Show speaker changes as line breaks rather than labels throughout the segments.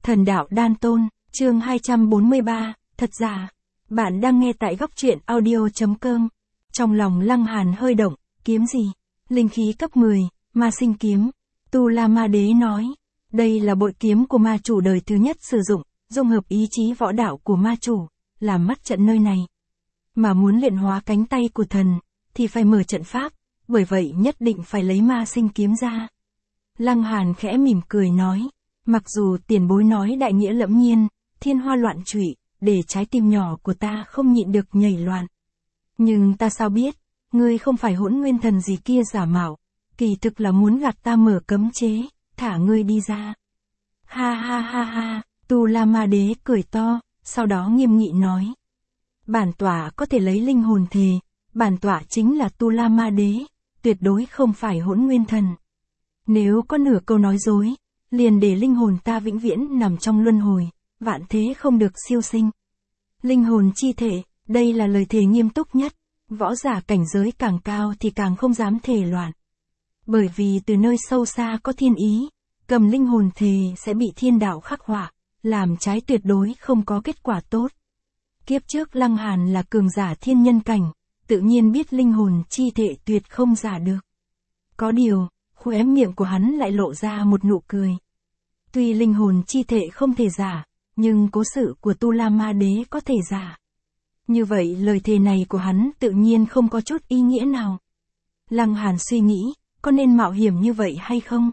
Thần đạo đan tôn, chương 243, thật giả. Bạn đang nghe tại góc truyện audio.com. Trong lòng Lăng Hàn hơi động, kiếm gì? Linh khí cấp 10, ma sinh kiếm. Tu La Ma Đế nói, đây là bội kiếm của ma chủ đời thứ nhất sử dụng, dung hợp ý chí võ đạo của ma chủ, làm mắt trận nơi này. Mà muốn luyện hóa cánh tay của thần, thì phải mở trận pháp, bởi vậy nhất định phải lấy ma sinh kiếm ra. Lăng Hàn khẽ mỉm cười nói, mặc dù tiền bối nói đại nghĩa lẫm nhiên, thiên hoa loạn trụy, để trái tim nhỏ của ta không nhịn được nhảy loạn. Nhưng ta sao biết, ngươi không phải hỗn nguyên thần gì kia giả mạo, kỳ thực là muốn gạt ta mở cấm chế, thả ngươi đi ra. Ha ha ha ha, Tu La Ma Đế cười to, sau đó nghiêm nghị nói. Bản tọa có thể lấy linh hồn thề, bản tọa chính là Tu La Ma Đế, tuyệt đối không phải hỗn nguyên thần. Nếu có nửa câu nói dối, liền để linh hồn ta vĩnh viễn nằm trong luân hồi, vạn thế không được siêu sinh. Linh hồn chi thể, đây là lời thề nghiêm túc nhất, võ giả cảnh giới càng cao thì càng không dám thề loạn. Bởi vì từ nơi sâu xa có thiên ý, cầm linh hồn thề sẽ bị thiên đạo khắc họa, làm trái tuyệt đối không có kết quả tốt. Kiếp trước Lăng Hàn là cường giả thiên nhân cảnh, tự nhiên biết linh hồn chi thể tuyệt không giả được. Có điều, khóe miệng của hắn lại lộ ra một nụ cười. Tuy linh hồn chi thể không thể giả, nhưng cố sự của Tu La Ma Đế có thể giả. Như vậy lời thề này của hắn tự nhiên không có chút ý nghĩa nào. Lăng Hàn suy nghĩ, có nên mạo hiểm như vậy hay không?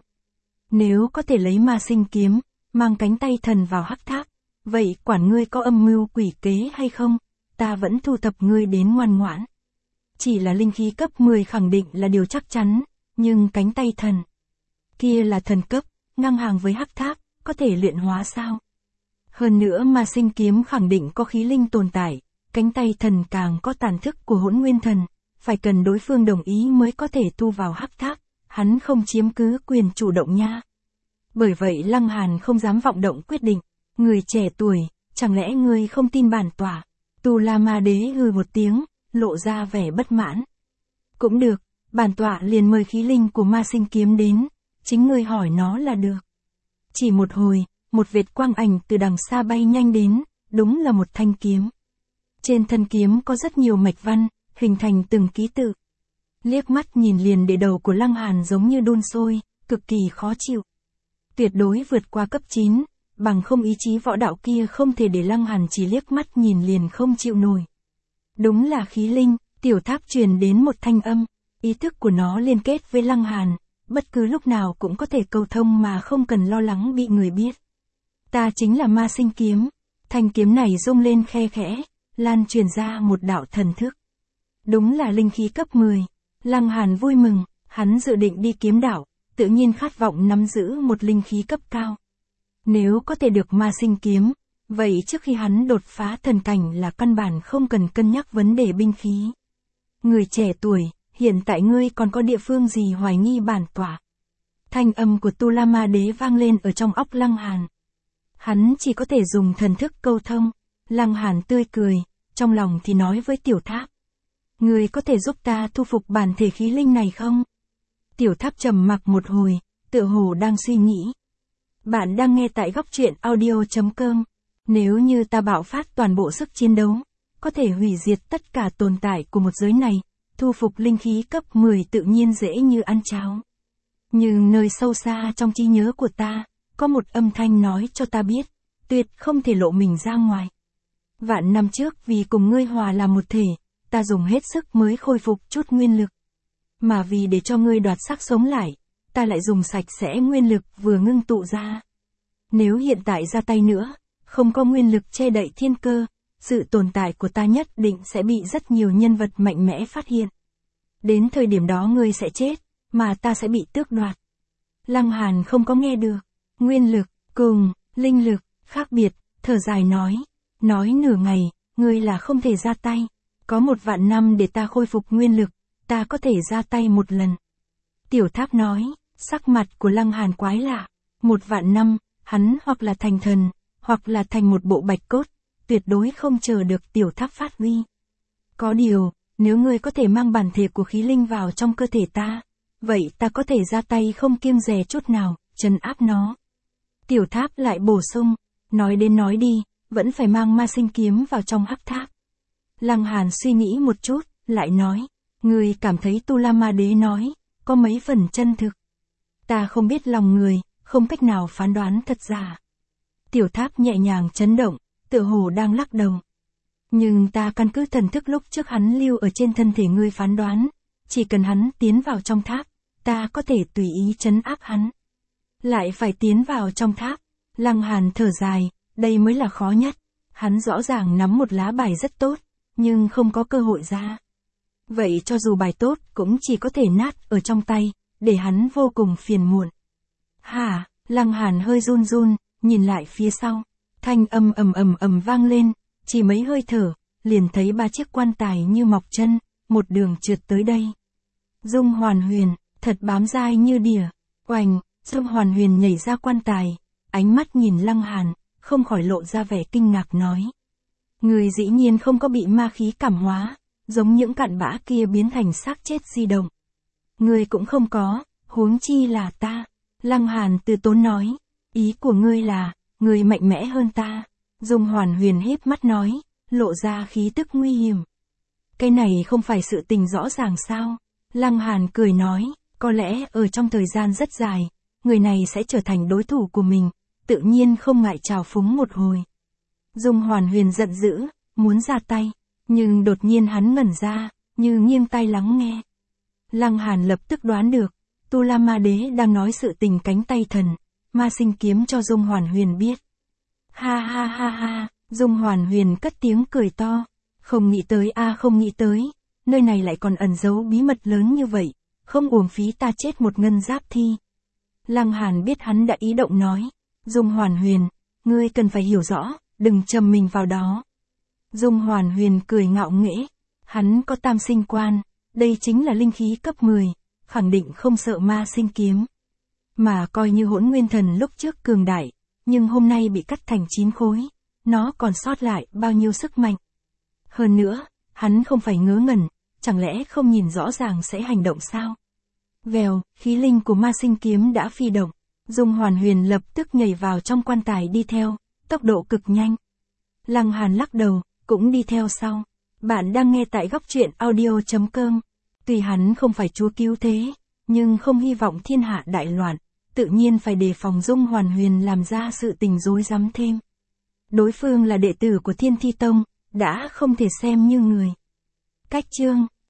Nếu có thể lấy ma sinh kiếm, mang cánh tay thần vào hắc tháp, vậy quản ngươi có âm mưu quỷ kế hay không, ta vẫn thu thập ngươi đến ngoan ngoãn. Chỉ là linh khí cấp 10 khẳng định là điều chắc chắn, nhưng cánh tay thần kia là thần cấp, ngang hàng với hắc tháp, có thể luyện hóa sao? Hơn nữa ma sinh kiếm khẳng định có khí linh tồn tại, cánh tay thần càng có tàn thức của hỗn nguyên thần, phải cần đối phương đồng ý mới có thể thu vào hắc tháp, hắn không chiếm cứ quyền chủ động nha. Bởi vậy Lăng Hàn không dám vọng động quyết định, người trẻ tuổi, chẳng lẽ ngươi không tin bản tọa? Tu La Ma Đế hừ một tiếng, lộ ra vẻ bất mãn. Cũng được, bản tọa liền mời khí linh của ma sinh kiếm đến, chính ngươi hỏi nó là được. Chỉ một hồi, một vệt quang ảnh từ đằng xa bay nhanh đến, đúng là một thanh kiếm. Trên thân kiếm có rất nhiều mạch văn, hình thành từng ký tự. Liếc mắt nhìn liền để đầu của Lăng Hàn giống như đun sôi, cực kỳ khó chịu. Tuyệt đối vượt qua cấp 9, bằng không ý chí võ đạo kia không thể để Lăng Hàn chỉ liếc mắt nhìn liền không chịu nổi. Đúng là khí linh, tiểu tháp truyền đến một thanh âm, ý thức của nó liên kết với Lăng Hàn, bất cứ lúc nào cũng có thể cầu thông mà không cần lo lắng bị người biết. Ta chính là ma sinh kiếm, thanh kiếm này rung lên khe khẽ, lan truyền ra một đạo thần thức. Đúng là linh khí cấp 10, Lăng Hàn vui mừng, hắn dự định đi kiếm đạo, tự nhiên khát vọng nắm giữ một linh khí cấp cao. Nếu có thể được ma sinh kiếm, vậy trước khi hắn đột phá thần cảnh là căn bản không cần cân nhắc vấn đề binh khí. Người trẻ tuổi, hiện tại ngươi còn có địa phương gì hoài nghi bản tọa? Thanh âm của Tu La Ma Đế vang lên ở trong óc Lăng Hàn. Hắn chỉ có thể dùng thần thức câu thông. Lăng Hàn tươi cười, trong lòng thì nói với tiểu tháp. Ngươi có thể giúp ta thu phục bản thể khí linh này không? Tiểu tháp trầm mặc một hồi, tựa hồ đang suy nghĩ. Bạn đang nghe tại góc truyện audio.com. Nếu như ta bạo phát toàn bộ sức chiến đấu, có thể hủy diệt tất cả tồn tại của một giới này, thu phục linh khí cấp 10 tự nhiên dễ như ăn cháo. Nhưng nơi sâu xa trong trí nhớ của ta, có một âm thanh nói cho ta biết, tuyệt không thể lộ mình ra ngoài. Vạn năm trước vì cùng ngươi hòa làm một thể, ta dùng hết sức mới khôi phục chút nguyên lực. Mà vì để cho ngươi đoạt xác sống lại, ta lại dùng sạch sẽ nguyên lực vừa ngưng tụ ra. Nếu hiện tại ra tay nữa, không có nguyên lực che đậy thiên cơ, sự tồn tại của ta nhất định sẽ bị rất nhiều nhân vật mạnh mẽ phát hiện. Đến thời điểm đó ngươi sẽ chết, mà ta sẽ bị tước đoạt. Lăng Hàn không có nghe được. Nguyên lực, cùng, linh lực, khác biệt, thở dài nói nửa ngày, ngươi là không thể ra tay. Có 1.000.000 năm để ta khôi phục nguyên lực, ta có thể ra tay một lần. Tiểu tháp nói, sắc mặt của Lăng Hàn quái lạ. 1.000.000 năm, hắn hoặc là thành thần, hoặc là thành một bộ bạch cốt, tuyệt đối không chờ được tiểu tháp phát huy. Có điều, nếu ngươi có thể mang bản thể của khí linh vào trong cơ thể ta, vậy ta có thể ra tay không kiêng dè chút nào, trấn áp nó. Tiểu Tháp lại bổ sung, nói đến nói đi, vẫn phải mang ma sinh kiếm vào trong hắc tháp. Lăng Hàn suy nghĩ một chút, lại nói, người cảm thấy Tu La Ma Đế nói, có mấy phần chân thực. Ta không biết lòng người, không cách nào phán đoán thật giả. Tiểu Tháp nhẹ nhàng chấn động, tựa hồ đang lắc đầu. Nhưng ta căn cứ thần thức lúc trước hắn lưu ở trên thân thể ngươi phán đoán, chỉ cần hắn tiến vào trong tháp, ta có thể tùy ý trấn áp hắn. Lại phải tiến vào trong tháp. Lăng Hàn thở dài, đây mới là khó nhất. Hắn rõ ràng nắm một lá bài rất tốt, nhưng không có cơ hội ra. Vậy cho dù bài tốt cũng chỉ có thể nát ở trong tay, để hắn vô cùng phiền muộn. Hả, Lăng Hàn hơi run run, nhìn lại phía sau. Thanh âm ầm vang lên, chỉ mấy hơi thở, liền thấy 3 chiếc quan tài như mọc chân, một đường trượt tới đây. Dung Hoàn Huyền, thật bám dai như đỉa. Oành, Dung Hoàn Huyền nhảy ra quan tài, ánh mắt nhìn Lăng Hàn, không khỏi lộ ra vẻ kinh ngạc nói. Người dĩ nhiên không có bị ma khí cảm hóa, giống những cặn bã kia biến thành xác chết di động. Người cũng không có, huống chi là ta. Lăng Hàn từ tốn nói, ý của ngươi là, người mạnh mẽ hơn ta. Dung Hoàn Huyền híp mắt nói, lộ ra khí tức nguy hiểm. Cái này không phải sự tình rõ ràng sao? Lăng Hàn cười nói, có lẽ ở trong thời gian rất dài, người này sẽ trở thành đối thủ của mình, tự nhiên không ngại trào phúng một hồi. Dung Hoàn Huyền giận dữ, muốn ra tay, nhưng đột nhiên hắn ngẩn ra, như nghiêng tai lắng nghe. Lăng Hàn lập tức đoán được, Tu La Ma Đế đang nói sự tình cánh tay thần, ma sinh kiếm cho Dung Hoàn Huyền biết. Ha ha ha ha, Dung Hoàn Huyền cất tiếng cười to, không nghĩ tới không nghĩ tới, nơi này lại còn ẩn giấu bí mật lớn như vậy, không uổng phí ta chết một ngân giáp thi. Lăng Hàn biết hắn đã ý động nói, Dung Hoàn Huyền, ngươi cần phải hiểu rõ, đừng chầm mình vào đó. Dung Hoàn Huyền cười ngạo nghễ, hắn có tam sinh quan, đây chính là linh khí cấp 10, khẳng định không sợ ma sinh kiếm. Mà coi như Hỗn Nguyên Thần lúc trước cường đại, nhưng hôm nay bị cắt thành 9 khối, nó còn sót lại bao nhiêu sức mạnh. Hơn nữa, hắn không phải ngớ ngẩn, chẳng lẽ không nhìn rõ ràng sẽ hành động sao? Vèo, khí linh của ma sinh kiếm đã phi động, Dung Hoàn Huyền lập tức nhảy vào trong quan tài đi theo, tốc độ cực nhanh. Lăng Hàn lắc đầu, cũng đi theo sau. Bạn đang nghe tại góc truyện audio.com. Tuy hắn không phải chúa cứu thế, nhưng không hy vọng thiên hạ đại loạn, tự nhiên phải đề phòng Dung Hoàn Huyền làm ra sự tình rối rắm thêm. Đối phương là đệ tử của Thiên Thi Tông, đã không thể xem như người. Cách chương